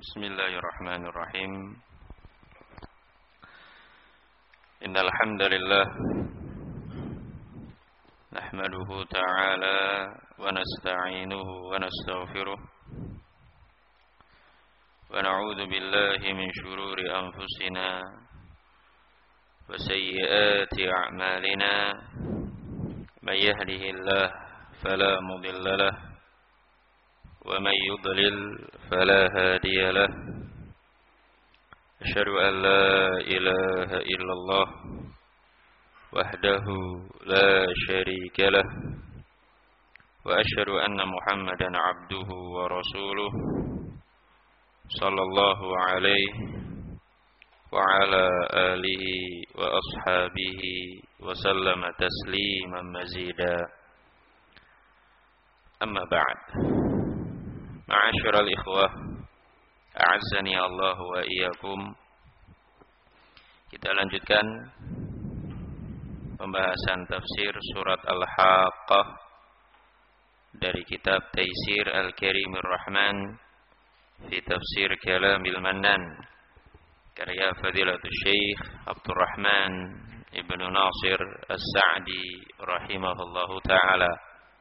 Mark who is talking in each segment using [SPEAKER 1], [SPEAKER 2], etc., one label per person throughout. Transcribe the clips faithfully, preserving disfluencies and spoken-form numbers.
[SPEAKER 1] Bismillahirrahmanirrahim. Innal hamdalillah nahmaduhu ta'ala wa nasta'inuhu wa nastaghfiruh wa na'udzu billahi min shururi anfusina wa sayyiati a'malina may yahdihillahu fala mudilla lahu wa may yudlil fala hadiya lahu. Asyhadu an la ilaha illallah wahdahu la syarika lah wa asyhadu anna Muhammadan abduhu wa rasuluh sallallahu alaihi wa ala alihi wa ashabihi wa sallama tasliman mazida. Amma ba'd. Ma'asyiral ikhwah, a'azzani Allah wa iyyakum. Kita lanjutkan pembahasan tafsir surat Al-Haqqah dari kitab Taisir Al-Karimir Rahman fi Tafsir Kalamil Mannan karya Fadilatul Syekh Abdurrahman Ibnu Nasir As-Sa'di rahimahullahu ta'ala.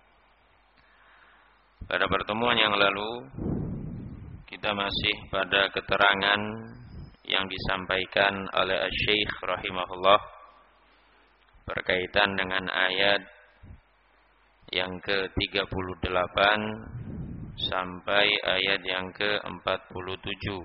[SPEAKER 1] Pada pertemuan yang lalu kita masih pada keterangan yang disampaikan oleh Syekh rahimahullah berkaitan dengan ayat yang ke tiga puluh delapan sampai ayat yang ke empat puluh tujuh.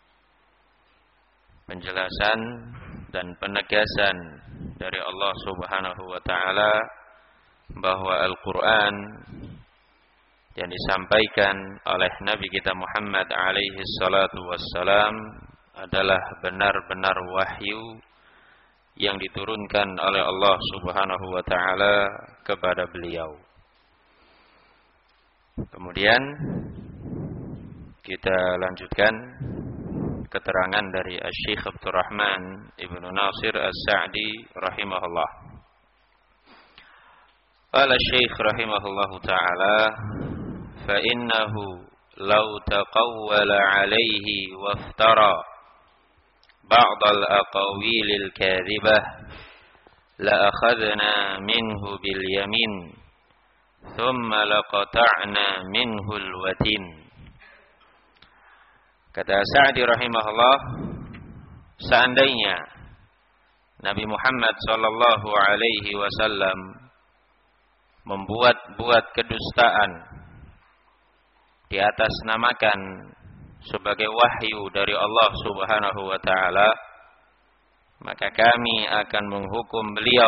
[SPEAKER 1] Penjelasan dan penegasan dari Allah Subhanahu wa taala bahwa Al-Qur'an yang disampaikan oleh Nabi kita Muhammad alaihi salatu wassalam adalah benar-benar wahyu yang diturunkan oleh Allah Subhanahu wa taala kepada beliau. Kemudian kita lanjutkan keterangan dari Syekh Abdurrahman Ibnu Nasir As-Sa'di rahimahullah. Qala Syekh rahimahullahu taala fa innahu law taqawwala alayhi waftara ba'd al-aqawil al-kadhibah la akhadna minhu bil yamin thumma laqata'na minhu al-watin. Kata Sa'di rahimahullah, seandainya Nabi Muhammad sallallahu alaihi wasallam membuat-buat kedustaan di atas namakan sebagai wahyu dari Allah Subhanahu wa taala, maka kami akan menghukum beliau.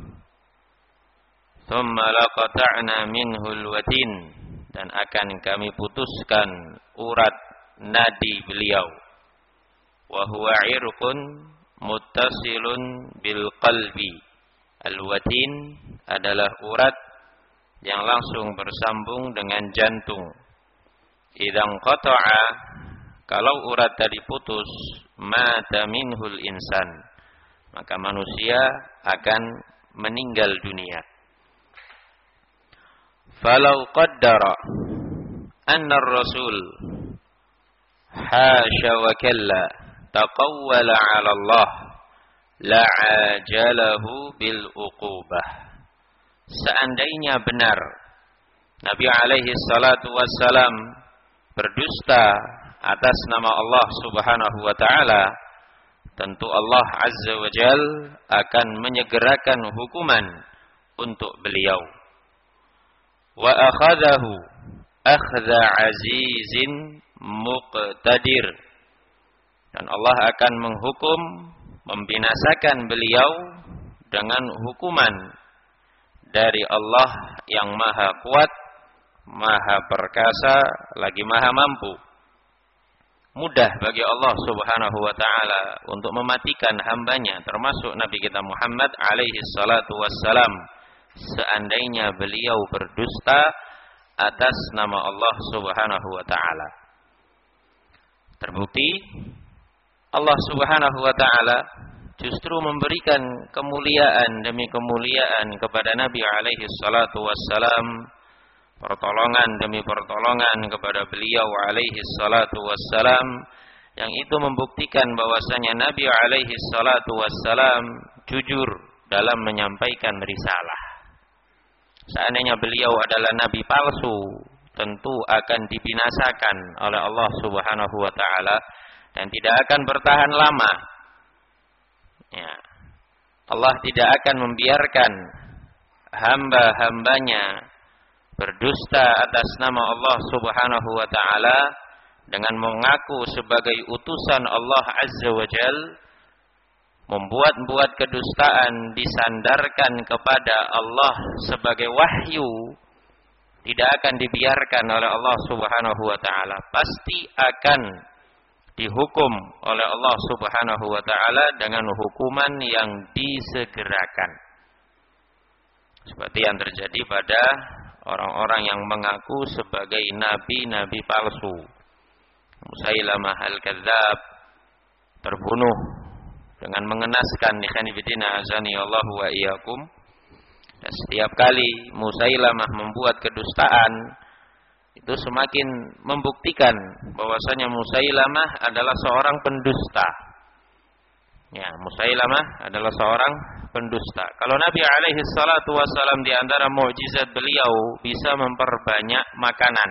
[SPEAKER 1] Tsumma laqata'na minhul watin, dan akan kami putuskan urat nadi beliau. Wa huwa irqun muttasilun bil qalbi. Al-watin adalah urat yang langsung bersambung dengan jantung. Idzan qata'a, kalau urat tadi putus, mata minhul insan, maka manusia akan meninggal dunia. Falau qaddara anna ar-rasul hasya wa kalla taqawwala 'ala Allah la'ajalahu bil uqubah. Seandainya benar Nabi alaihi salatu wassalam berdusta atas nama Allah Subhanahu wa taala, tentu Allah Azza wa Jal akan menyegerakan hukuman untuk beliau. Wa akhadahu akhdha azizin muqtadir, dan Allah akan menghukum, membinasakan beliau dengan hukuman dari Allah yang maha kuat, maha perkasa, lagi maha mampu. Mudah bagi Allah Subhanahu wa taala untuk mematikan hambanya, termasuk Nabi kita Muhammad alaihi salatu wassalam, seandainya beliau berdusta atas nama Allah Subhanahu wa taala. Terbukti Allah Subhanahu wa taala justru memberikan kemuliaan demi kemuliaan kepada Nabi alaihi salatu wassalam, pertolongan demi pertolongan kepada beliau alaihi salatu wassalam, yang itu membuktikan bahwasanya Nabi alaihi salatu wassalam jujur dalam menyampaikan risalah. Seandainya beliau adalah nabi palsu, tentu akan dibinasakan oleh Allah Subhanahu wa taala dan tidak akan bertahan lama. Ya. Allah tidak akan membiarkan hamba-hambanya berdusta atas nama Allah Subhanahu wa taala dengan mengaku sebagai utusan Allah Azza wa Jal, membuat-buat kedustaan disandarkan kepada Allah sebagai wahyu, tidak akan dibiarkan oleh Allah Subhanahu wa taala. Pasti akan dihukum oleh Allah Subhanahu wa taala dengan hukuman yang disegerakan. Seperti yang terjadi pada orang-orang yang mengaku sebagai nabi-nabi palsu. Musailamah al-Kadzab terbunuh dengan mengenaskan, ikhwan fillah azani Allah wa iyyakum. Dan setiap kali Musailamah membuat kedustaan, itu semakin membuktikan bahwasanya Musailamah adalah seorang pendusta. Ya, Musailamah adalah seorang pendusta. Kalau Nabi alaihi salatu wassalam di antara mukjizat beliau bisa memperbanyak makanan.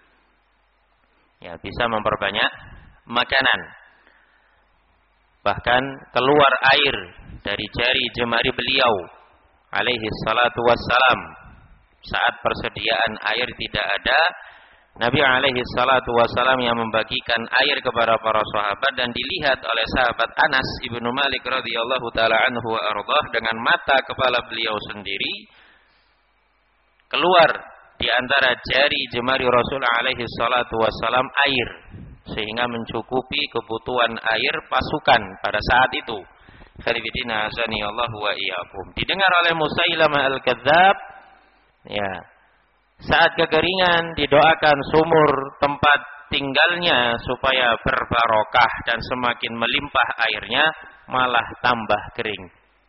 [SPEAKER 1] Ya, bisa memperbanyak makanan. Bahkan keluar air dari jari jemari beliau alaihi salatu wassalam. Saat persediaan air tidak ada, Nabi alaihi salatu wassalam yang membagikan air kepada para sahabat, dan dilihat oleh sahabat Anas ibnu Malik radhiyallahu taala anhu wa ardhah dengan mata kepala beliau sendiri, keluar di antara jari jemari Rasul alaihi salatu wassalam air, sehingga mencukupi kebutuhan air pasukan pada saat itu. Khalifidina azani Allah wa iyyakum. Didengar oleh Musailamah al-Kadzab, ya, saat kekeringan didoakan sumur tempat tinggalnya supaya berbarokah dan semakin melimpah airnya, malah tambah kering.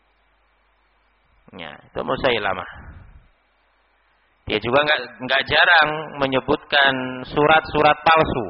[SPEAKER 1] Ya, itu Musailamah. Dia juga nggak nggak jarang menyebutkan surat-surat palsu.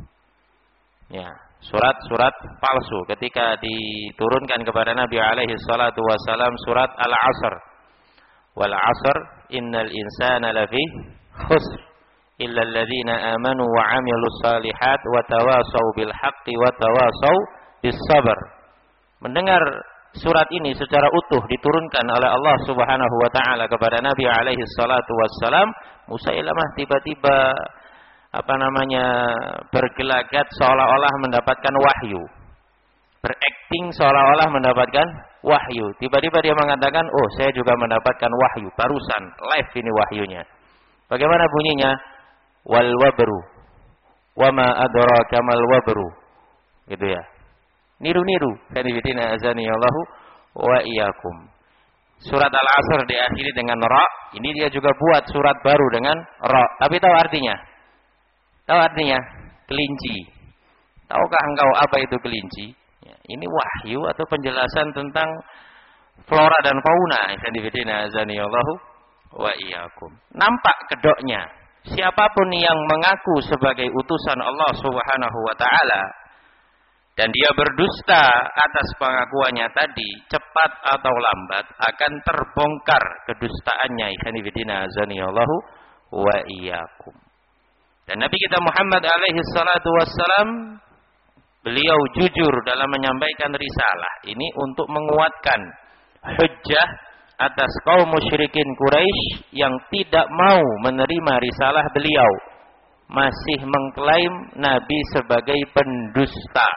[SPEAKER 1] Ya, surat-surat palsu ketika diturunkan kepada Nabi alaihi salatu wasallam surat Al-Asr. Wal 'asr innal insana lafi khusr illa alladziina aamanu wa 'amilus shalihat wa tawashaw bil haqqi wa tawashaw bis sabr. Mendengar surat ini secara utuh diturunkan oleh Allah Subhanahu wa taala kepada Nabi alaihi salatu wassalam, Musailamah tiba-tiba apa namanya bergelagat seolah-olah mendapatkan wahyu. Berakting seolah-olah mendapatkan wahyu. Tiba-tiba dia mengatakan, "Oh, saya juga mendapatkan wahyu barusan, live ini wahyunya." Bagaimana bunyinya? Wal wabru. Wa ma adraka mal wabru. Gitu ya. Niru-niru. Kanifidina azani Allahu wa iyyakum. Surat Al-Asr diakhiri dengan ra. Ini dia juga buat surat baru dengan ra. Tapi tahu artinya? Tahu artinya? Kelinci. Tahukah engkau apa itu kelinci? Ya, ini wahyu atau penjelasan tentang flora dan fauna. Kanifidina azani Allahu wa iyyakum. Nampak kedoknya. Siapapun yang mengaku sebagai utusan Allah Subhanahu wa taala dan dia berdusta atas pengakuannya tadi, cepat atau lambat akan terbongkar kedustaannya. Ikhwanifidina azanillahu wa iyyakum. Dan Nabi kita Muhammad alaihi salatu wassalam, beliau jujur dalam menyampaikan risalah ini untuk menguatkan hujjah atas kaum musyrikin Quraisy yang tidak mau menerima risalah beliau, masih mengklaim Nabi sebagai pendusta.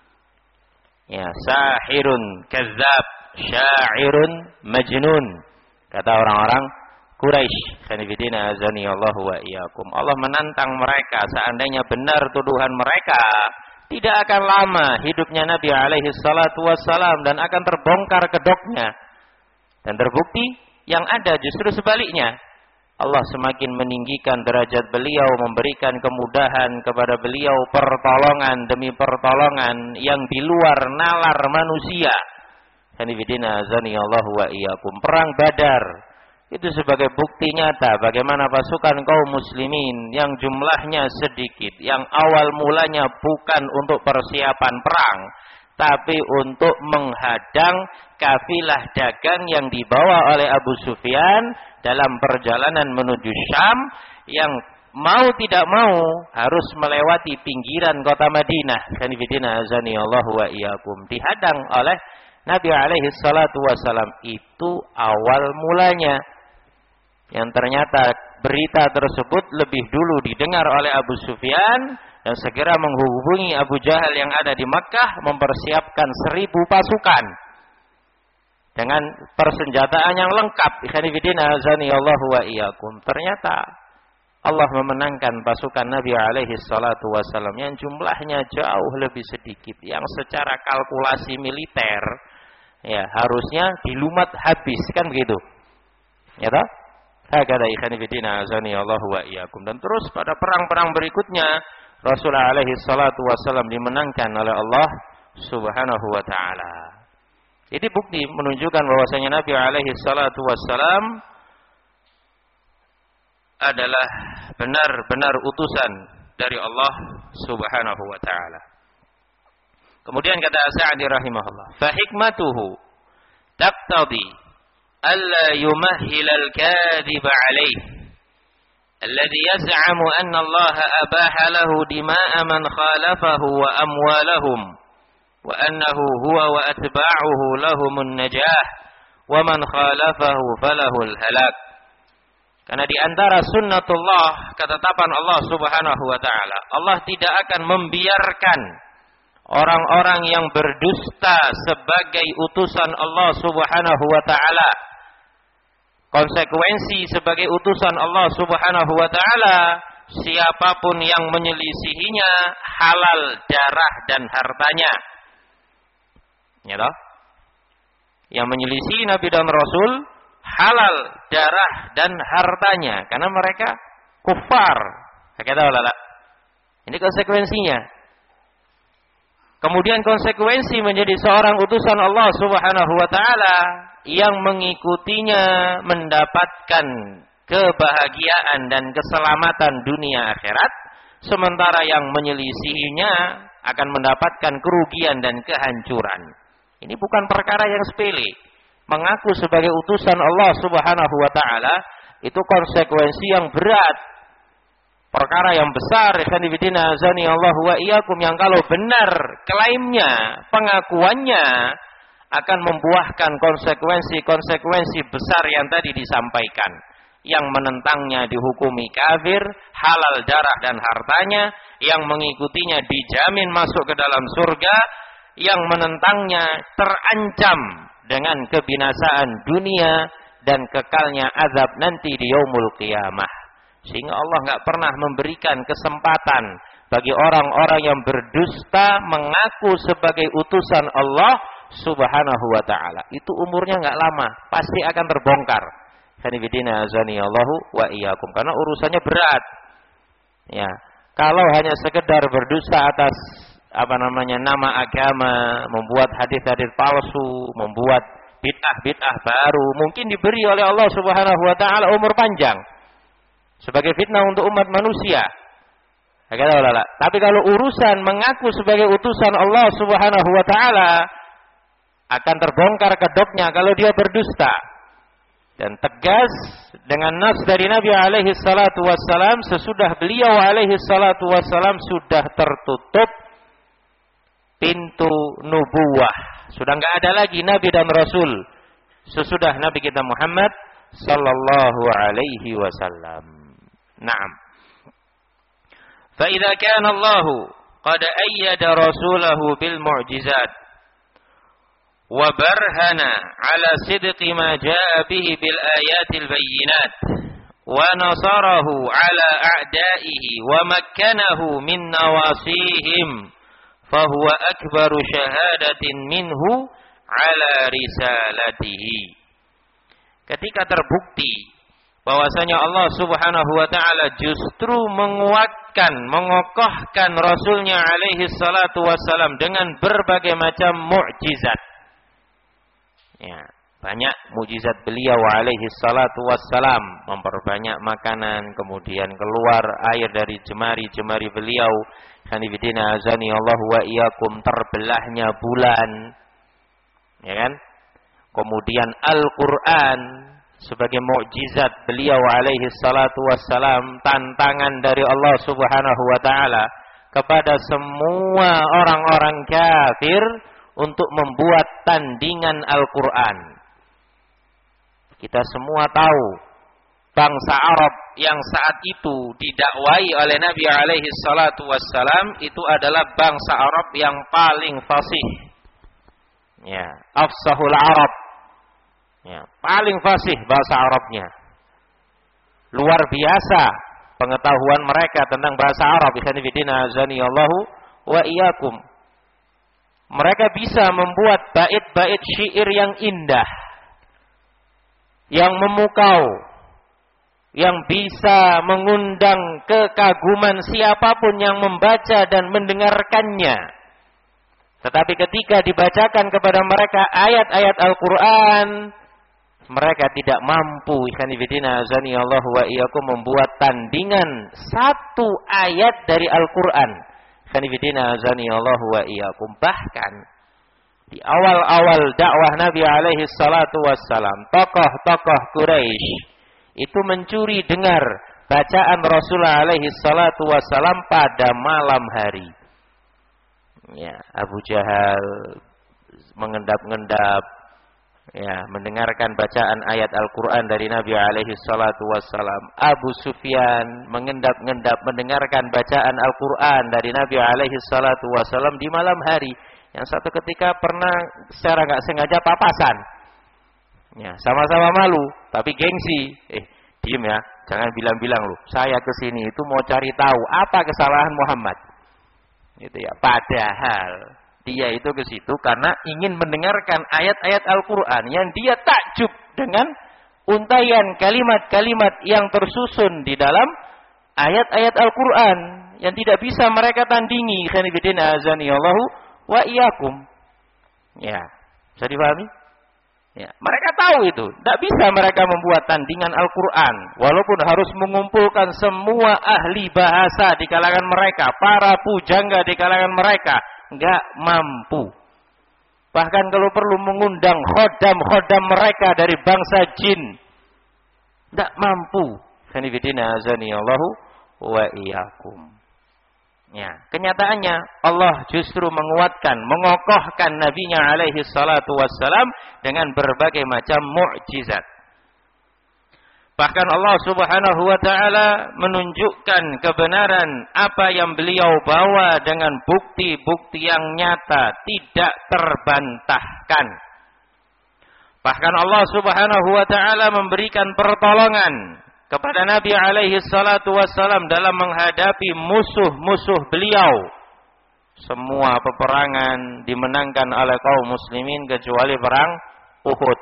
[SPEAKER 1] Ya, sahirun kadzab, syairun majnun, kata orang-orang Quraisy. Khanifidina azani Allah wa iyyakum. Allah menantang mereka, seandainya benar tuduhan mereka, tidak akan lama hidupnya Nabi alaihi salatu wassalam dan akan terbongkar kedoknya. Dan terbukti yang ada justru sebaliknya. Allah semakin meninggikan derajat beliau, memberikan kemudahan kepada beliau, pertolongan demi pertolongan yang di luar nalar manusia. Hanifidina azani Allah wa iyyakum. Perang Badar Itu sebagai bukti nyata bagaimana pasukan kaum muslimin yang jumlahnya sedikit, yang awal mulanya bukan untuk persiapan perang, tapi untuk menghadang kafilah dagang yang dibawa oleh Abu Sufyan dalam perjalanan menuju Syam, yang mau tidak mau harus melewati pinggiran kota Madinah. Kanifidina azani Allah wa iyyakum, dihadang oleh Nabi alaihi salatu wasalam. Itu awal mulanya, yang ternyata berita tersebut lebih dulu didengar oleh Abu Sufyan dan segera menghubungi Abu Jahal yang ada di Makkah mempersiapkan seribu pasukan dengan persenjataan yang lengkap. Ikhwanifidina azani Allah wa iyyakum. Ternyata Allah memenangkan pasukan Nabi alaihi salatu wasallam yang jumlahnya jauh lebih sedikit, yang secara kalkulasi militer ya harusnya dilumat habis, kan begitu. Ya toh? Hakada ikhwanifidina azani Allah wa iyyakum. Dan terus pada perang-perang berikutnya Rasulullah alaihi salatu wasallam dimenangkan oleh Allah Subhanahu wa taala. Ini bukti menunjukkan bahwasanya Nabi alaihi salatu wasallam adalah benar-benar utusan dari Allah Subhanahu wa taala. Kemudian kata Sa'di rahimahullah, fa hikmatuhu taqtadi ألا يمهل الكاذب عليه الذي يزعم أن الله أباح له دماء من خالفه وأموالهم وأنه هو وأتباعه لهم النجاح ومن خالفه فله الهلاك. Karena di antara sunnatullah, ketetapan Allah Subhanahu wa taala, Allah tidak akan membiarkan orang-orang yang berdusta sebagai utusan Allah Subhanahu wa taala. Konsekuensi sebagai utusan Allah Subhanahu wa taala, siapapun yang menyelisihinya halal darah dan hartanya. Ya toh? Yang menyelisihi Nabi dan Rasul halal darah dan hartanya karena mereka kufar. Kata ulama. Ini konsekuensinya. Kemudian konsekuensi menjadi seorang utusan Allah Subhanahu wa taala yang mengikutinya mendapatkan kebahagiaan dan keselamatan dunia akhirat, sementara yang menyelisihinya akan mendapatkan kerugian dan kehancuran. Ini bukan perkara yang sepele. Mengaku sebagai utusan Allah Subhanahu wa taala itu konsekuensi yang berat. Perkara yang besar, ikhwanifidina azani Allah wa iyyakum, yang kalau benar klaimnya, pengakuannya akan membuahkan konsekuensi-konsekuensi besar yang tadi disampaikan. Yang menentangnya dihukumi kafir, halal darah dan hartanya, yang mengikutinya dijamin masuk ke dalam surga, yang menentangnya terancam dengan kebinasaan dunia dan kekalnya azab nanti di yaumul qiyamah. Sehingga Allah nggak pernah memberikan kesempatan bagi orang-orang yang berdusta mengaku sebagai utusan Allah Subhanahu wa taala. Itu umurnya nggak lama, pasti akan terbongkar. Sanibidina azani Allahu wa iyyakum, karena urusannya berat. Ya, kalau hanya sekedar berdusta atas apa namanya nama agama, membuat hadis-hadis palsu, membuat bid'ah-bid'ah baru, mungkin diberi oleh Allah Subhanahu wa taala umur panjang sebagai fitnah untuk umat manusia. Tapi kalau urusan mengaku sebagai utusan Allah Subhanahu wa taala, akan terbongkar kedoknya kalau dia berdusta. Dan tegas dengan nas dari Nabi alaihi salatu wassalam, sesudah beliau alaihi salatu wassalam sudah tertutup pintu nubuwah. Sudah enggak ada lagi nabi dan rasul sesudah Nabi kita Muhammad sallallahu alaihi wasallam. Naam. Fa idza kana Allah qad ayyada rasulahu bil mu'jizat wa barhana ala sidqi ma jaa bihi bil ayatil bayyinat wa nasarahu ala a'da'ihi wa makkanahu min nawasihim fa huwa akbaru syahadatin minhu ala risalatihi. Ketika terbukti bahwasanya Allah Subhanahu wa taala justru menguatkan, mengokohkan Rasulnya alaihi salatu wassalam dengan berbagai macam mukjizat. Ya, banyak mukjizat beliau alaihi salatu wassalam, memperbanyak makanan, kemudian keluar air dari jemari-jemari beliau. Khanifidina azani Allah wa iyyakum, terbelahnya bulan, ya kan? Kemudian Al-Qur'an sebagai mukjizat beliau alaihi salatu wassalam, tantangan dari Allah Subhanahu wa taala kepada semua orang-orang kafir untuk membuat tandingan Al-Qur'an. Kita semua tahu bangsa Arab yang saat itu didakwai oleh Nabi alaihi salatu wassalam itu adalah bangsa Arab yang paling fasih. Ya, afsahul Arab. Ya, paling fasih bahasa Arabnya. Luar biasa pengetahuan mereka tentang bahasa Arab. Ikhwanifidina azanillahu wa iyyakum. Mereka bisa membuat bait-bait syair yang indah, yang memukau, yang bisa mengundang kekaguman siapapun yang membaca dan mendengarkannya. Tetapi ketika dibacakan kepada mereka ayat-ayat Al-Quran, mereka tidak mampu, ikhwanifidina azanillahu wa iyyakum, membuat tandingan satu ayat dari Al-Quran. Ikhwanifidina azanillahu wa iyyakum. Bahkan di awal-awal dakwah Nabi alaihi salatu wassalam, tokoh-tokoh Quraisy itu mencuri dengar bacaan Rasulullah alaihi salatu wassalam pada malam hari. Ya, Abu Jahal mengendap-endap, ya, mendengarkan bacaan ayat Al-Quran dari Nabi alaihi salatu wassalam. Abu Sufyan mengendap-endap mendengarkan bacaan Al-Quran dari Nabi alaihi salatu wassalam di malam hari. Yang satu ketika pernah secara nggak sengaja papasan. Ya, sama-sama malu, tapi gengsi. Eh, diem ya, jangan bilang-bilang loh. Saya kesini itu mau cari tahu apa kesalahan Muhammad. Gitu ya. Padahal dia itu ke situ karena ingin mendengarkan ayat-ayat Al-Quran yang dia takjub dengan untaian kalimat-kalimat yang tersusun di dalam ayat-ayat Al-Quran yang tidak bisa mereka tandingi. Khanifidina azanillahu wa iyyakum. Ya, bisa dipahami? Ya, mereka tahu itu, tidak bisa mereka membuat tandingan Al-Quran, walaupun harus mengumpulkan semua ahli bahasa di kalangan mereka, para pujangga di kalangan mereka, nggak mampu. Bahkan kalau perlu mengundang khodam-khodam mereka dari bangsa jin, nggak mampu. Khanifidina azanillahu wa iyyakum. Ya, kenyataannya Allah justru menguatkan, mengokohkan nabinya alaihi salatu wassalam dengan berbagai macam mukjizat. Bahkan Allah Subhanahu wa taala menunjukkan kebenaran apa yang beliau bawa dengan bukti-bukti yang nyata, tidak terbantahkan. Bahkan Allah Subhanahu wa taala memberikan pertolongan kepada Nabi alaihi salatu wassalam dalam menghadapi musuh-musuh beliau. Semua peperangan dimenangkan oleh kaum muslimin kecuali perang Uhud.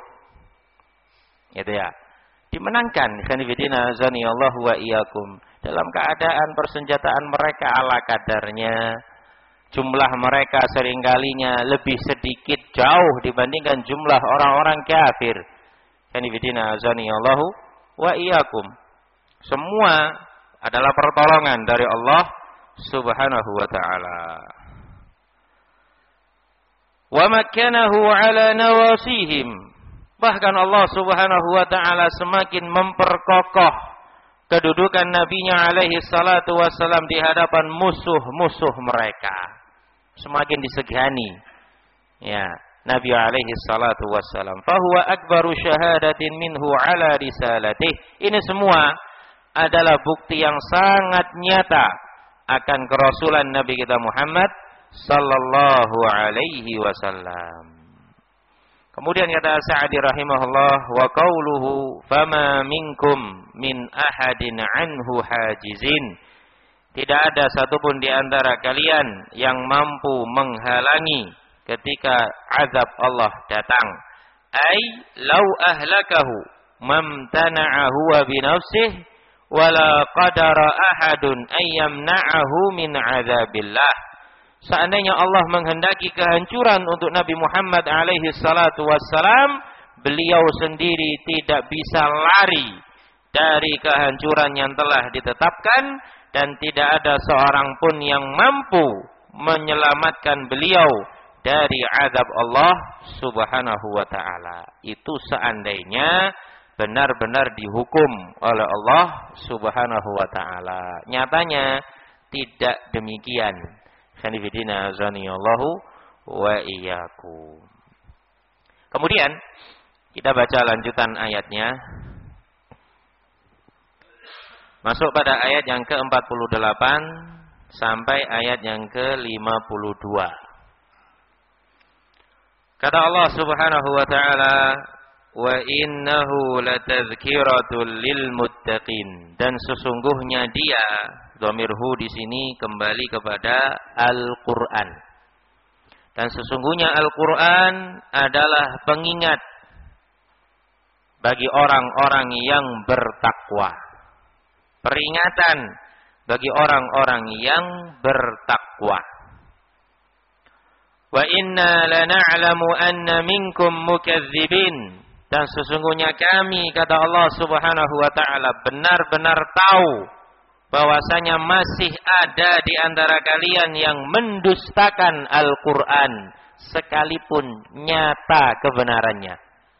[SPEAKER 1] Gitu ya. Dimenangkan, khanifidina azanillahu wa iyyakum, dalam keadaan persenjataan mereka ala kadarnya. Jumlah mereka seringkalinya lebih sedikit jauh dibandingkan jumlah orang-orang kafir. Khanifidina azanillahu wa iyyakum. Semua adalah pertolongan dari Allah Subhanahu wa taala. Wa makkanahu ala nawasihim. Bahkan Allah Subhanahu wa taala semakin memperkokoh kedudukan nabinya alaihi salatu wassalam di hadapan musuh-musuh mereka. Semakin disegani. Ya, Nabi alaihi salatu wassalam. Fahuwa akbaru syahadatin minhu ala risalatih. Ini semua adalah bukti yang sangat nyata akan kerasulan Nabi kita Muhammad sallallahu alaihi wasallam. Kemudian kata Sa'di rahimahullah, wa qauluhu fama minkum min ahadin anhu hajizin. Tidak ada satupun di antara kalian yang mampu menghalangi ketika azab Allah datang. Ai law ahlakahu mamtana'a huwa bi nafsihi wala qadara ahadun ay yamna'ahu min azabillah. Seandainya Allah menghendaki kehancuran untuk Nabi Muhammad alaihi salatu wassalam, beliau sendiri tidak bisa lari dari kehancuran yang telah ditetapkan dan tidak ada seorang pun yang mampu menyelamatkan beliau dari azab Allah Subhanahu wa taala. Itu seandainya benar-benar dihukum oleh Allah Subhanahu wa taala. Nyatanya tidak demikian. Khanifidina azanillahu wa iyyakum. Kemudian kita baca lanjutan ayatnya. Masuk pada ayat yang ke empat puluh delapan sampai ayat yang ke lima puluh dua. Kata Allah Subhanahu wa taala, "Wa innahu latazkiratul lil muttaqin." Dan sesungguhnya dia, dhamir hu di sini kembali kepada Al-Qur'an. Dan sesungguhnya Al-Qur'an adalah pengingat bagi orang-orang yang bertakwa. Peringatan bagi orang-orang yang bertakwa. Wa inna lana'lamu anna minkum mukadzibin. Dan sesungguhnya kami, kata Allah Subhanahu wa taala, benar-benar tahu bahwasanya masih ada di antara kalian yang mendustakan Al-Qur'an sekalipun nyata kebenarannya.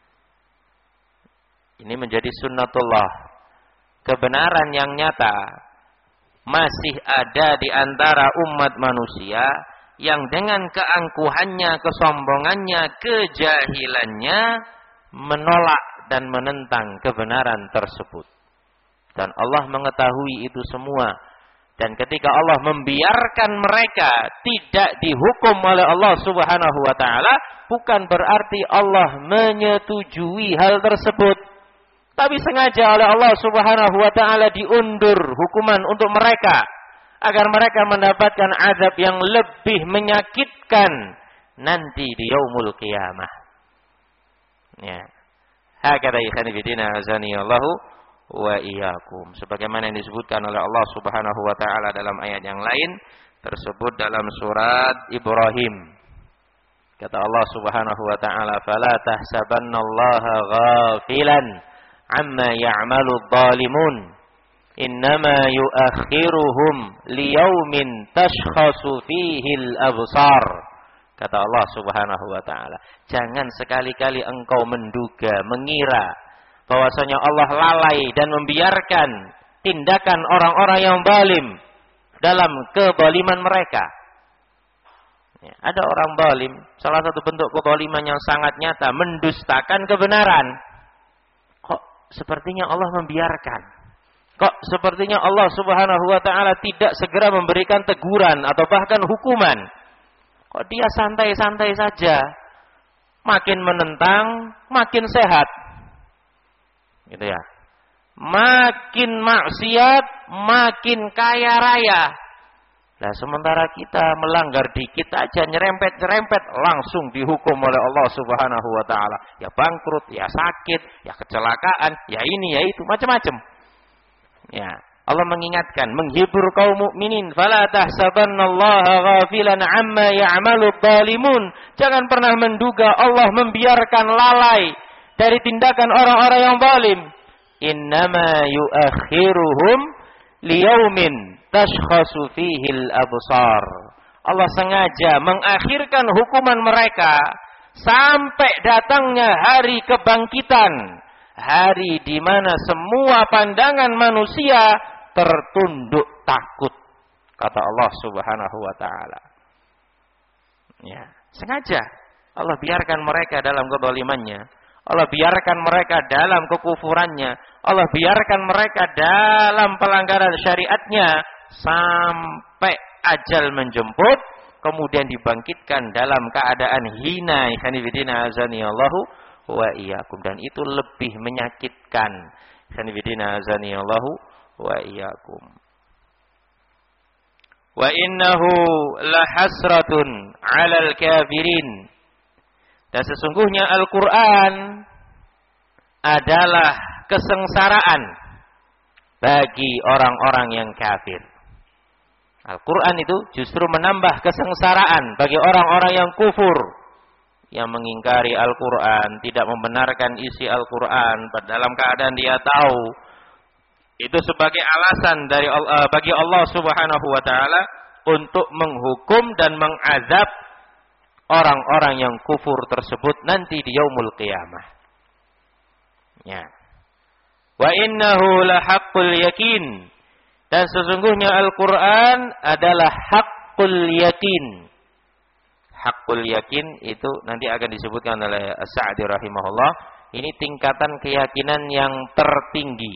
[SPEAKER 1] Ini menjadi sunnatullah. Kebenaran yang nyata masih ada di antara umat manusia yang dengan keangkuhannya, kesombongannya, kejahilannya menolak dan menentang kebenaran tersebut. Dan Allah mengetahui itu semua. Dan ketika Allah membiarkan mereka tidak dihukum oleh Allah Subhanahu wa taala, bukan berarti Allah menyetujui hal tersebut. Tapi sengaja oleh Allah Subhanahu wa taala diundur hukuman untuk mereka agar mereka mendapatkan azab yang lebih menyakitkan nanti di yaumul qiyamah. Ya. Hakadha ikhwan fillah azanillahu wa iyyakum. Sebagaimana yang disebutkan oleh Allah Subhanahu wa taala dalam ayat yang lain tersebut dalam surat Ibrahim. Kata Allah Subhanahu wa taala, "Fala tahsabannallaha ghafilan amma ya'malu adh-dhalimun. Innama yu'akhiruhum liyaumin tashkhasu fihi al-absar." Kata Allah Subhanahu wa taala, jangan sekali-kali engkau menduga, mengira bahwasanya Allah lalai dan membiarkan tindakan orang-orang yang zalim dalam kezaliman mereka. Ya, ada orang zalim, salah satu bentuk kezaliman yang sangat nyata, mendustakan kebenaran. Kok sepertinya Allah membiarkan? Kok sepertinya Allah Subhanahu wa taala tidak segera memberikan teguran atau bahkan hukuman? Kok dia santai-santai saja? Makin menentang, makin sehat. Gitu ya. Makin maksiat, makin kaya raya. Nah, sementara kita melanggar dikit aja, nyerempet-nyerempet, langsung dihukum oleh Allah Subhanahu wa taala. Ya bangkrut, ya sakit, ya kecelakaan, ya ini, ya itu, macam-macam. Ya, Allah mengingatkan, menghibur kaum mukminin, "Fala tahsabannallaha ghafilan 'amma ya'malu adh-dhalimun." Jangan pernah menduga Allah membiarkan lalai dari tindakan orang-orang yang zalim. Innama yu'akhiruhum liyaumin tashkhasu fihi al-absar. Allah sengaja mengakhirkan hukuman mereka sampai datangnya hari kebangkitan, hari di mana semua pandangan manusia tertunduk takut, kata Allah Subhanahu wa taala. Ya, sengaja Allah biarkan mereka dalam kezalimannya. Allah biarkan mereka dalam kekufurannya. Allah biarkan mereka dalam pelanggaran syariatnya sampai ajal menjemput, kemudian dibangkitkan dalam keadaan hina. Khanifidina azanillahu wa iyyakum. Dan itu lebih menyakitkan. Khanifidina azanillahu wa iyyakum. Wa innahu lahasratun 'alal kafirin. Dan sesungguhnya Al-Quran adalah kesengsaraan bagi orang-orang yang kafir. Al-Quran itu justru menambah kesengsaraan bagi orang-orang yang kufur. yang mengingkari Al-Quran, tidak membenarkan isi Al-Quran, dalam keadaan dia tahu itu sebagai alasan dari Allah, bagi Allah Subhanahu wa taala untuk menghukum dan mengazab orang-orang yang kufur tersebut nanti di yaumul qiyamah. Ya. Wa innahu lahaqqul yakin. Dan sesungguhnya Al-Quran adalah haqqul yakin. Haqqul yakin itu nanti akan disebutkan oleh As-Sa'di rahimahullah. Ini tingkatan keyakinan yang tertinggi.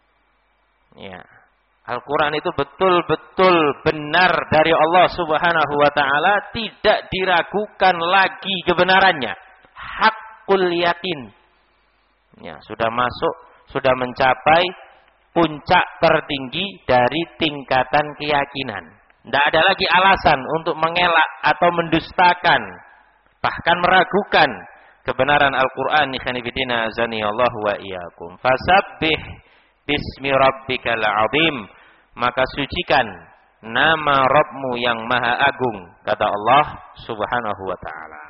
[SPEAKER 1] Ya. Al-Quran itu betul-betul benar dari Allah Subhanahu wa taala, tidak diragukan lagi kebenarannya. Haqqul yakin. Ya, sudah masuk, sudah mencapai puncak tertinggi dari tingkatan keyakinan. Tidak ada lagi alasan untuk mengelak atau mendustakan, bahkan meragukan kebenaran Al-Quran. Ikhwanifidina azanillahu wa iyyakum. Fasabbih bismi rabbikal azim. Maka sucikan nama Rabbmu yang maha agung, kata Allah Subhanahu wa ta'ala.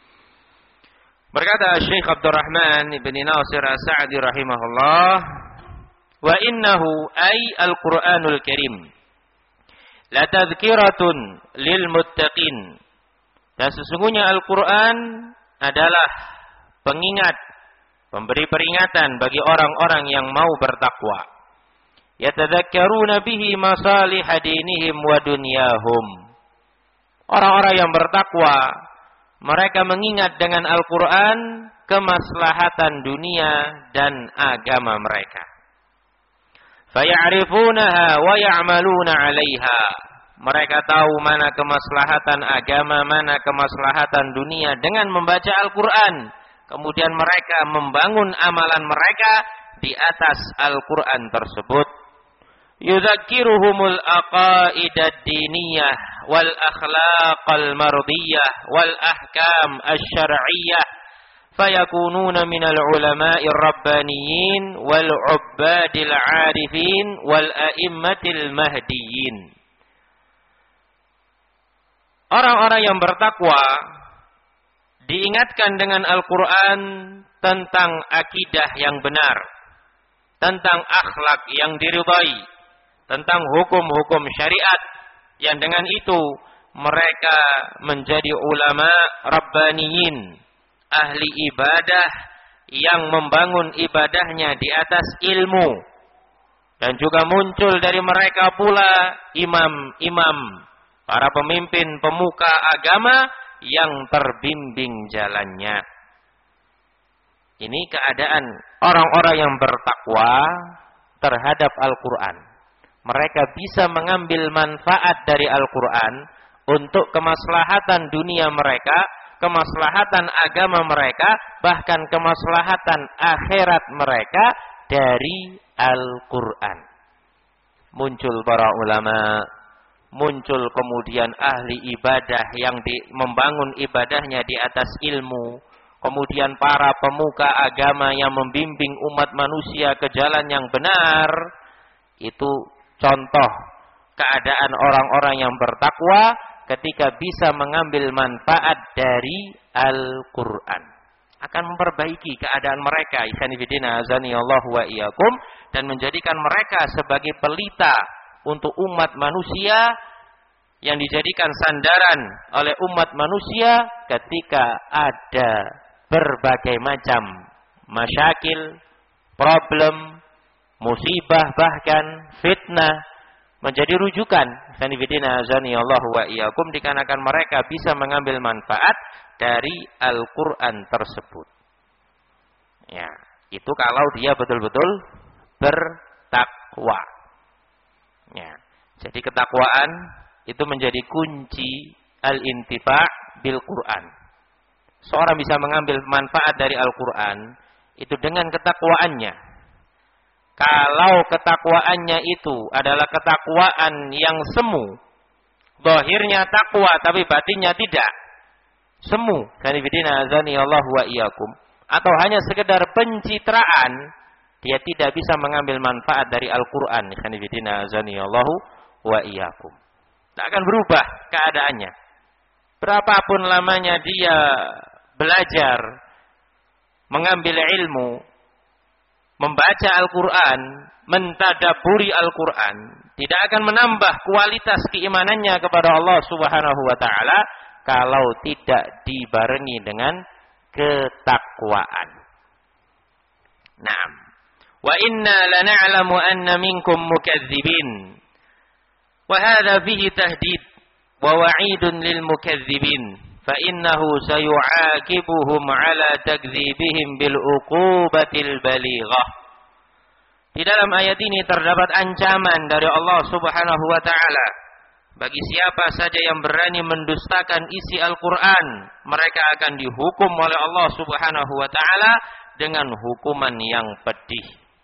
[SPEAKER 1] Berkata Syekh Abdurrahman ibn Nasir As-Sa'di rahimahullah, wa innahu ay al-Qur'anul Karim la tadhkiratun lil muttaqin. Dan sesungguhnya Al-Quran adalah pengingat, pemberi peringatan bagi orang-orang yang mau bertakwa. Yatadzakkaruna bihi masalih dinihim wa dunyahum. Orang-orang yang bertakwa, mereka mengingat dengan Al-Quran kemaslahatan dunia dan agama mereka. Faya'rifunaha wa ya'maluna 'alaiha. Mereka tahu mana kemaslahatan agama, mana kemaslahatan dunia dengan membaca Al-Quran. Kemudian mereka membangun amalan mereka di atas Al-Quran tersebut. Yudzakiruhumul aqaidad diniyah wal akhlaqal mardiyah wal ahkam asy-syar'iyyah fayakununa minal ulama'ir rabbaniyin wal 'ubbadil 'arifin wal a'immatil mahdiyyin. Orang-orang yang bertakwa diingatkan dengan Al-Quran tentang akidah yang benar, tentang akhlak yang diridhai, tentang hukum-hukum syariat, yang dengan itu mereka menjadi ulama rabbaniyin, ahli ibadah yang membangun ibadahnya di atas ilmu. Dan juga muncul dari mereka pula imam-imam, para pemimpin pemuka agama yang terbimbing jalannya. Ini keadaan orang-orang yang bertakwa terhadap Al-Quran. Mereka bisa mengambil manfaat dari Al-Quran untuk kemaslahatan dunia mereka, kemaslahatan agama mereka, bahkan kemaslahatan akhirat mereka dari Al-Quran. Muncul para ulama, muncul kemudian ahli ibadah yang di, membangun ibadahnya di atas ilmu. Kemudian para pemuka agama yang membimbing umat manusia ke jalan yang benar. Itu contoh keadaan orang-orang yang bertakwa ketika bisa mengambil manfaat dari Al-Quran. Akan memperbaiki keadaan mereka, ikhwanifidina azanillahu wa iyyakum, dan menjadikan mereka sebagai pelita untuk umat manusia yang dijadikan sandaran oleh umat manusia ketika ada berbagai macam masyakil, problem, musibah, bahkan fitnah, menjadi rujukan. Sanibidina azanillahu wa iyyakum, dikarenakan mereka bisa mengambil manfaat dari Al-Quran tersebut. Ya, itu kalau dia betul-betul bertakwa. Ya, jadi ketakwaan itu menjadi kunci al-intifa' bil Quran. Seorang bisa mengambil manfaat dari Al-Quran itu dengan ketakwaannya. Kalau ketakwaannya itu adalah ketakwaan yang semu, zahirnya takwa tapi batinnya tidak, semu, kanifidina azani Allah wa iyyakum, atau hanya sekedar pencitraan, dia tidak bisa mengambil manfaat dari Al-Quran, kanifidina azani Allah wa iyyakum. Tak akan berubah keadaannya. Berapapun lamanya dia belajar, mengambil ilmu, membaca Al-Quran, mentadaburi Al-Quran, tidak akan menambah kualitas keimanannya kepada Allah Subhanahu wa taala kalau tidak dibarengi dengan ketakwaan. Naam. Wa inna lana'lamu anna minkum mukadzibin. Wa hadha fihi tahdid wa wa'idun lil mukadzibin. Fa innahu sayu'aqibuhum 'ala takdzibihim bil uqubatil balighah. Di dalam ayat ini terdapat ancaman dari Allah Subhanahu wa taala bagi siapa saja yang berani mendustakan isi Al-Qur'an, mereka akan dihukum oleh Allah Subhanahu wa taala dengan hukuman yang pedih.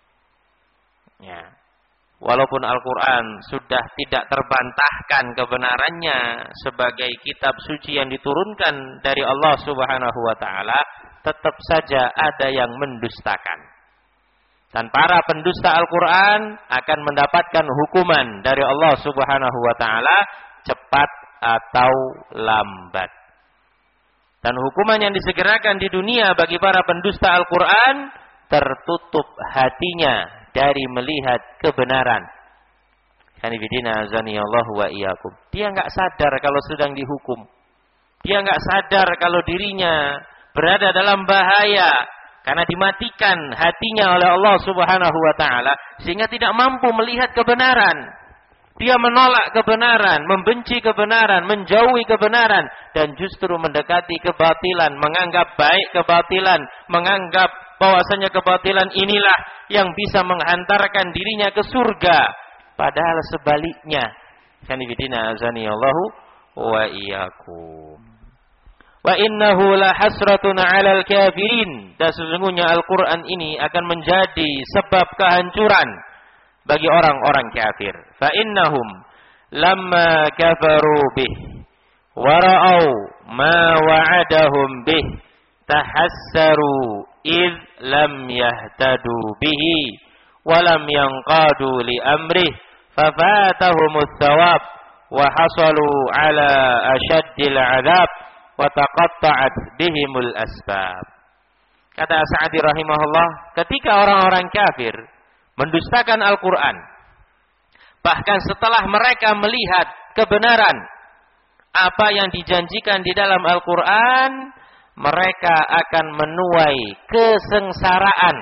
[SPEAKER 1] Ya. Walaupun Al-Quran sudah tidak terbantahkan kebenarannya sebagai kitab suci yang diturunkan dari Allah Subhanahu wa taala, tetap saja ada yang mendustakan. Dan para pendusta Al-Quran akan mendapatkan hukuman dari Allah Subhanahu wa taala cepat atau lambat. Dan hukuman yang disegerakan di dunia bagi para pendusta Al-Quran, tertutup hatinya dari melihat kebenaran. Kanibidina azanillahu wa iyyakum. Dia enggak sadar kalau sedang dihukum. Dia enggak sadar kalau dirinya berada dalam bahaya karena dimatikan hatinya oleh Allah Subhanahu wa taala sehingga tidak mampu melihat kebenaran. Dia menolak kebenaran, membenci kebenaran, menjauhi kebenaran dan justru mendekati kebatilan, menganggap baik kebatilan, menganggap bahwasanya kebatilan inilah yang bisa menghantarkan dirinya ke surga. Padahal sebaliknya. Kanibidina azanillahu wa iyyakum. Wa innahu la hasratun 'alal kafirin. Dan sesungguhnya Al-Qur'an ini akan menjadi sebab kehancuran bagi orang-orang kafir. Fa innahum lamma kafaru bih wa ra'au ma wa'adahum bih tahassaru id lam yahtadu bihi wa lam yanqadu li amrih fafatahumut thawab wa hasalu ala ashaddil adab wa taqatta'at bihimul asbab. Kata Sa'di rahimahullah, ketika orang-orang kafir mendustakan Al-Quran, bahkan setelah mereka melihat kebenaran apa yang dijanjikan di dalam Al-Quran, mereka akan menuai kesengsaraan.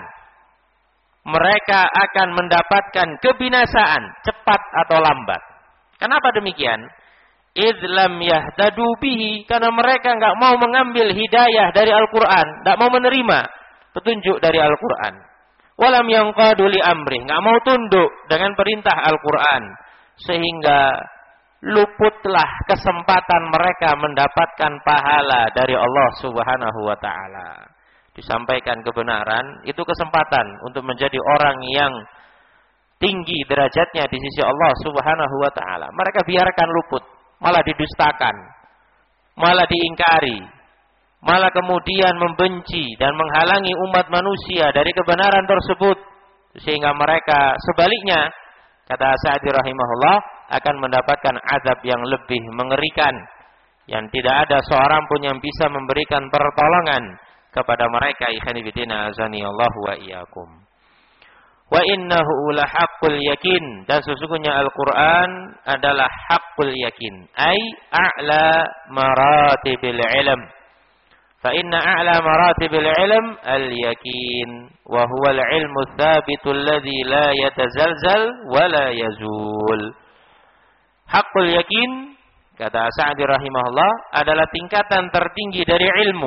[SPEAKER 1] Mereka akan mendapatkan kebinasaan cepat atau lambat. Kenapa demikian? Idlam yahtadu bihi, karena mereka enggak mau mengambil hidayah dari Al-Quran, enggak mau menerima petunjuk dari Al-Quran. Walam yanqadu li amrih, enggak mau tunduk dengan perintah Al-Quran, sehingga luputlah kesempatan mereka mendapatkan pahala dari Allah Subhanahu wa taala. Disampaikan kebenaran, itu kesempatan untuk menjadi orang yang tinggi derajatnya di sisi Allah Subhanahu wa taala. Mereka biarkan luput, malah didustakan, malah diingkari, malah kemudian membenci dan menghalangi umat manusia dari kebenaran tersebut, sehingga mereka sebaliknya, kata Sa'di rahimahullah, akan mendapatkan azab yang lebih mengerikan, yang tidak ada seorang pun yang bisa memberikan pertolongan kepada mereka. Ikhwanifidina azanillahu wa iyyakum. Wa innahu lahaqqul yakin, dan sesungguhnya Al-Quran adalah haqqul yakin, ay a'la maratibil ilm. Fa inna a'la maratibil ilm al-yakin, wa huwa al-ilmu tsabitu alladhi la yatazalzal wa la yazul. Haqqul yakin, kata Sa'di rahimahullah, adalah tingkatan tertinggi dari ilmu.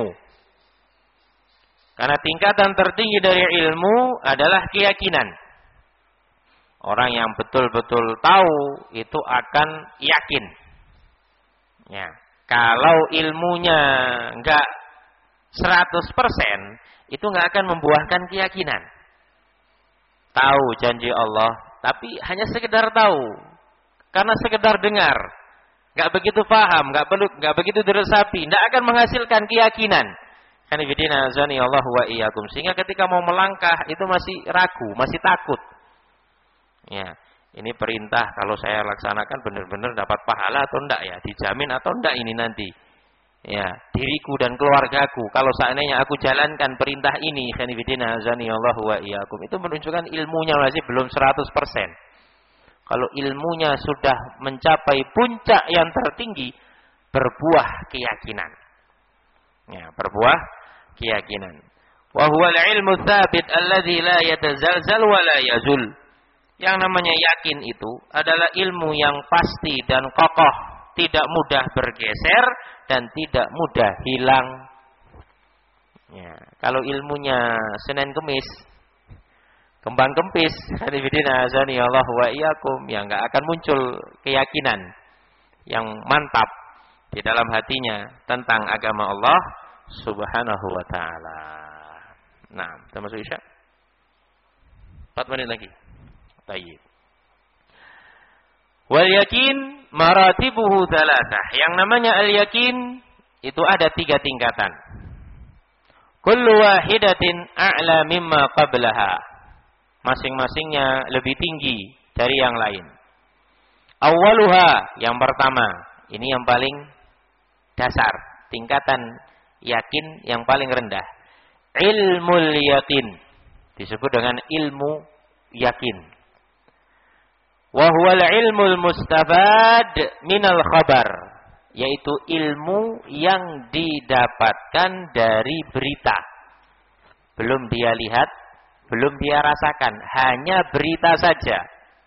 [SPEAKER 1] Karena tingkatan tertinggi dari ilmu adalah keyakinan. Orang yang betul-betul tahu itu akan yakin. Ya, kalau ilmunya enggak seratus persen, itu enggak akan membuahkan keyakinan. Tahu janji Allah, tapi hanya sekedar tahu. Karena sekedar dengar, enggak begitu paham, enggak perlu, enggak begitu diresapi, enggak akan menghasilkan keyakinan. Kanibidina azani Allah wa iyyakum. Sehingga ketika mau melangkah itu masih ragu, masih takut. Ya, ini perintah kalau saya laksanakan benar-benar dapat pahala atau enggak ya? Dijamin atau enggak ini nanti? ya, diriku dan keluargaku. Kalau seandainya aku jalankan perintah ini, khanifidina azanillahu wa iyyakum, itu menunjukkan ilmunya masih belum seratus persen. Kalau ilmunya sudah mencapai puncak yang tertinggi, berbuah keyakinan. Ya, berbuah keyakinan. Wa huwal ilmu tsabit alladzi la yatazalzal wa la yazul. Yang namanya yakin itu adalah ilmu yang pasti dan kokoh, tidak mudah bergeser dan tidak mudah hilang. Ya, kalau ilmunya Senin Kemis, kembang kempis, hadifidina azani Allah wa iyyakum, ya enggak akan muncul keyakinan yang mantap di dalam hatinya tentang agama Allah Subhanahu wa taala. Nah, kita masuk Isya. empat menit lagi. Baik. Wal yakin maratibuhu thalathah. Yang namanya al yakin itu ada tiga tingkatan. Kullu wahidatin a'la mimma qablaha. Masing-masingnya lebih tinggi dari yang lain. Awwaluha, yang pertama, ini yang paling dasar, tingkatan yakin yang paling rendah. Ilmul yakin, disebut dengan ilmu yakin. Wa huwal ilmul mustafad minal khabar, yaitu ilmu yang didapatkan dari berita. Belum dia lihat, belum dia rasakan, hanya berita saja.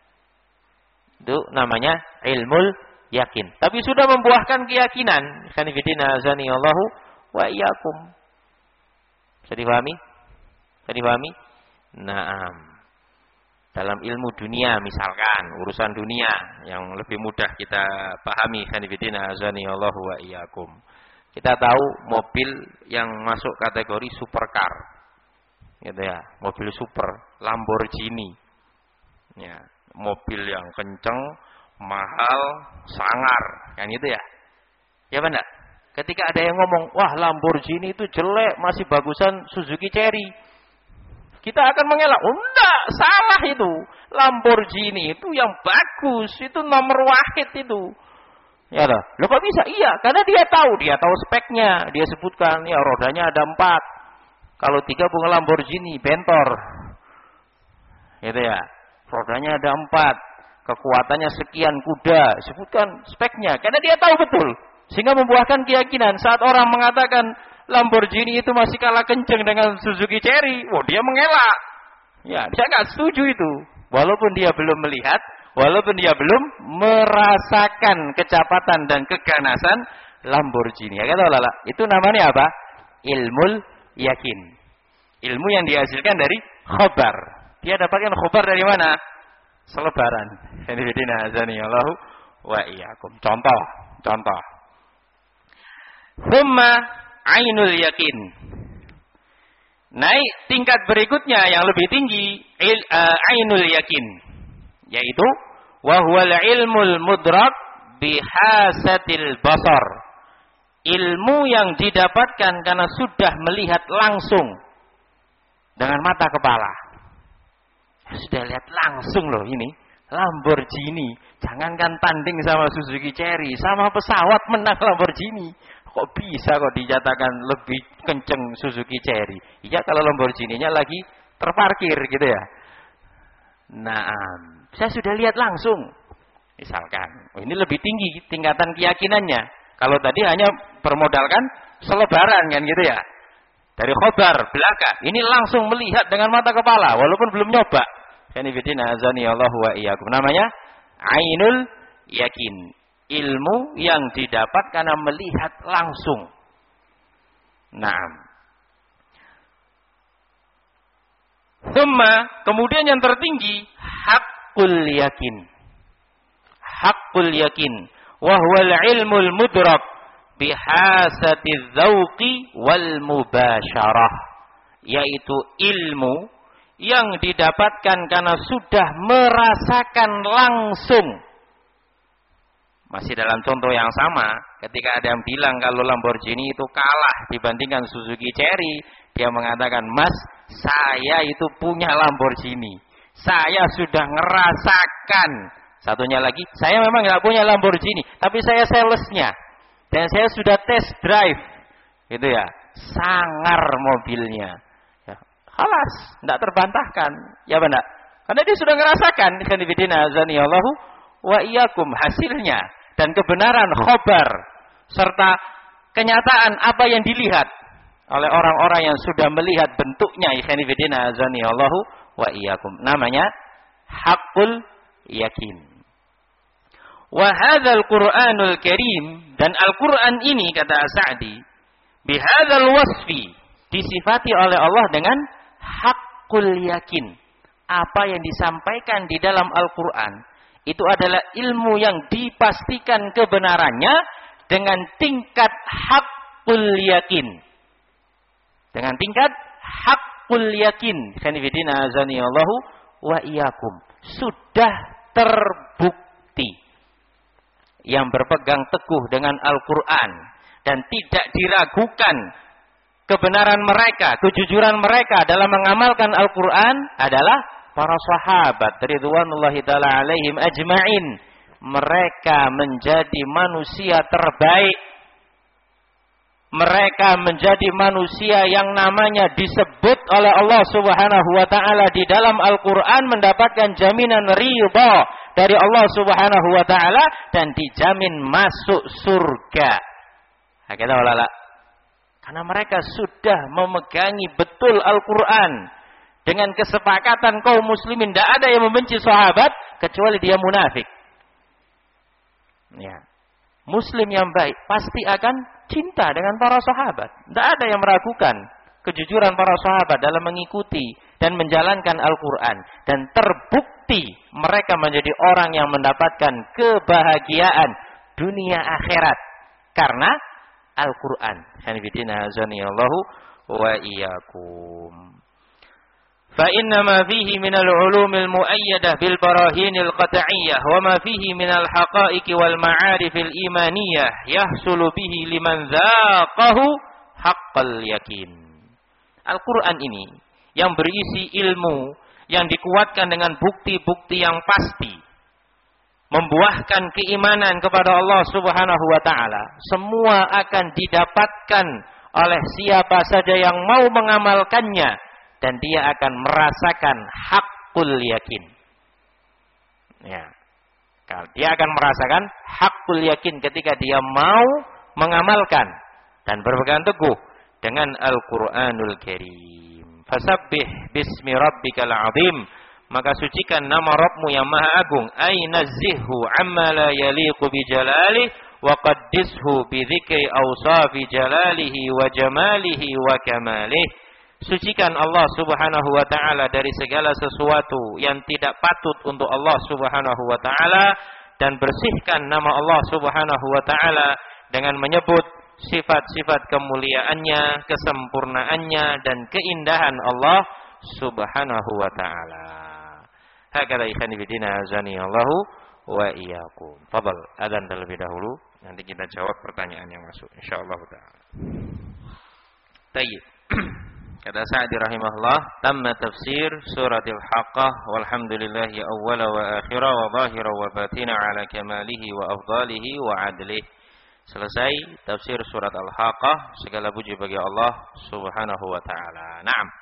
[SPEAKER 1] Itu namanya ilmul yakin. Tapi sudah membuahkan keyakinan. Khanifidina azani Allahu wa iyyakum. Bisa dipahami? Bisa dipahami? Naam. Dalam ilmu dunia misalkan, urusan dunia yang lebih mudah kita pahami, khanifidina azani Allahu wa iyyakum. Kita tahu mobil yang masuk kategori supercar. Gitu ya, mobil super, Lamborghini. Ya, mobil yang kenceng, mahal, sangar, kan gitu ya. Ya benar. Ketika ada yang ngomong, wah Lamborghini itu jelek, masih bagusan Suzuki Cherry, kita akan mengelak. Oh, enggak, salah itu. Lamborghini itu yang bagus, itu nomor wahid itu. Ya loh, loh kok bisa? Iya, karena dia tahu, dia tahu speknya, dia sebutkan, ya rodanya ada empat. Kalau tiga bunga Lamborghini, bentor. Gitu ya. Rodanya ada empat. Kekuatannya sekian kuda. Sebutkan speknya. Karena dia tahu betul. Sehingga membuahkan keyakinan. Saat orang mengatakan Lamborghini itu masih kalah kenceng dengan Suzuki Cherry. Oh, dia mengelak. Ya, saya nggak setuju itu. Walaupun dia belum melihat. Walaupun dia belum merasakan kecepatan dan keganasan Lamborghini. Ya, kata Lala. Itu namanya apa? Ilmul yakin. Ilmu yang dihasilkan dari khobar. Dia dapatkan khobar dari mana? Selebaran. Hadifidina azani Allahu wa iyyakum. Contoh, contoh. Thumma ainul yakin. Naik tingkat berikutnya yang lebih tinggi, il, uh, ainul yakin, yaitu wa huwal ilmul mudrak bihasatil basar. Ilmu yang didapatkan karena sudah melihat langsung dengan mata kepala. Sudah lihat langsung loh ini Lamborghini. Jangankan tanding sama Suzuki Cherry, sama pesawat menang Lamborghini. Kok bisa kok dinyatakan lebih kenceng Suzuki Cherry? Iya kalau Lamborghini-nya lagi terparkir gitu ya. Nah, saya sudah lihat langsung. Misalkan, oh ini lebih tinggi tingkatan keyakinannya. Kalau tadi hanya bermodalkan selebaran kan gitu ya. Dari khobar belaka, ini langsung melihat dengan mata kepala walaupun belum nyoba. Kanifidina azani Allah wa iyyakum. Namanya ainul yakin. Ilmu yang didapat karena melihat langsung. Naam. Thumma, kemudian yang tertinggi haqqul yakin. Haqqul yakin. Wahwal ilmul mudrak bihasatiz dzauqi wal mubasyarah, yaitu ilmu yang didapatkan karena sudah merasakan langsung. Masih dalam contoh yang sama, ketika ada yang bilang kalau Lamborghini itu kalah dibandingkan Suzuki Cherry, dia mengatakan, "Mas, saya itu punya Lamborghini. Saya sudah ngerasakan." Satunya lagi, "Saya memang nggak punya Lamborghini, tapi saya salesnya." Dan saya sudah test drive. Gitu ya. Sangar mobilnya. Ya, khalas, tidak terbantahkan. Ya benar. Karena dia sudah ngerasakan khanifidina azanillahu wa iyyakum hasilnya dan kebenaran khobar serta kenyataan apa yang dilihat oleh orang-orang yang sudah melihat bentuknya khanifidina azanillahu wa iyyakum. Namanya haqqul yakin. Wa hadzal Qur'anul Karim, dan Al-Qur'an ini kata As-Sa'di bihadzal wasfi, disifati oleh Allah dengan haqqul yakin. Apa yang disampaikan di dalam Al-Quran itu adalah ilmu yang dipastikan kebenarannya dengan tingkat haqqul yakin. Dengan tingkat haqqul yakin. Khanifidina azanillahu wa iyyakum. Sudah terbukti. Yang berpegang teguh dengan Al-Quran dan tidak diragukan kebenaran mereka, kejujuran mereka dalam mengamalkan Al-Quran adalah para sahabat ridwanullahi ta'ala alaihim ajma'in. Mereka menjadi manusia terbaik. Mereka menjadi manusia yang namanya disebut oleh Allah Subhanahu wa ta'ala di dalam Al-Quran, mendapatkan jaminan ridha dari Allah Subhanahu wa ta'ala dan dijamin masuk surga. Hakata walala. Karena mereka sudah memegangi betul Al-Quran. Dengan kesepakatan kaum muslimin, tidak ada yang membenci sahabat kecuali dia munafik. Ya. Muslim yang baik pasti akan cinta dengan para sahabat. Tidak ada yang meragukan kejujuran para sahabat dalam mengikuti dan menjalankan Al-Quran. Dan terbukti mereka menjadi orang yang mendapatkan kebahagiaan dunia akhirat karena Al-Quran. Hanifidina azanillahu wa iyyakum. فإن ما فيه من العلوم المؤيدة بالبراهين القطعية وما فيه من الحقائق والمعارف الإيمانية يحصل به لمن ذاقه حق اليقين. Al-Quran ini yang berisi ilmu yang dikuatkan dengan bukti-bukti yang pasti, membuahkan keimanan kepada Allah Subhanahu wa ta'ala, semua akan didapatkan oleh siapa saja yang mau mengamalkannya. Dan dia akan merasakan haqqul yakin. Ya. Dia akan merasakan haqqul yakin ketika dia mau mengamalkan dan berpegang teguh dengan Al-Quranul Karim. Fasabbih bismi rabbikal azim. Maka sucikan nama Rabbmu yang maha agung. Ainazzihu amma la yaliqu bi jalalihi wa qaddishu bi dzikri awsafi jalalihi wa jamalihi wa kamalihi. Sucikan Allah Subhanahu wa ta'ala dari segala sesuatu yang tidak patut untuk Allah Subhanahu wa ta'ala, dan bersihkan nama Allah Subhanahu wa ta'ala dengan menyebut sifat-sifat kemuliaannya, kesempurnaannya dan keindahan Allah Subhanahu wa ta'ala. Hakala ikhwan fillah azanillahu wa iyyakum. Fadhal, adzan terlebih dahulu, nanti kita jawab pertanyaan yang masuk insyaallah taala. Tayyib. Kata Sa'di rahimahullah, tamma tafsir suratil Haqqah walhamdulillahi awwala wa akhira wa zahira wa batina ala kamalihi wa afdalihi wa adlihi. Selesai tafsir surat Al-Haqqah, segala puji bagi Allah Subhanahu wa ta'ala. Naam.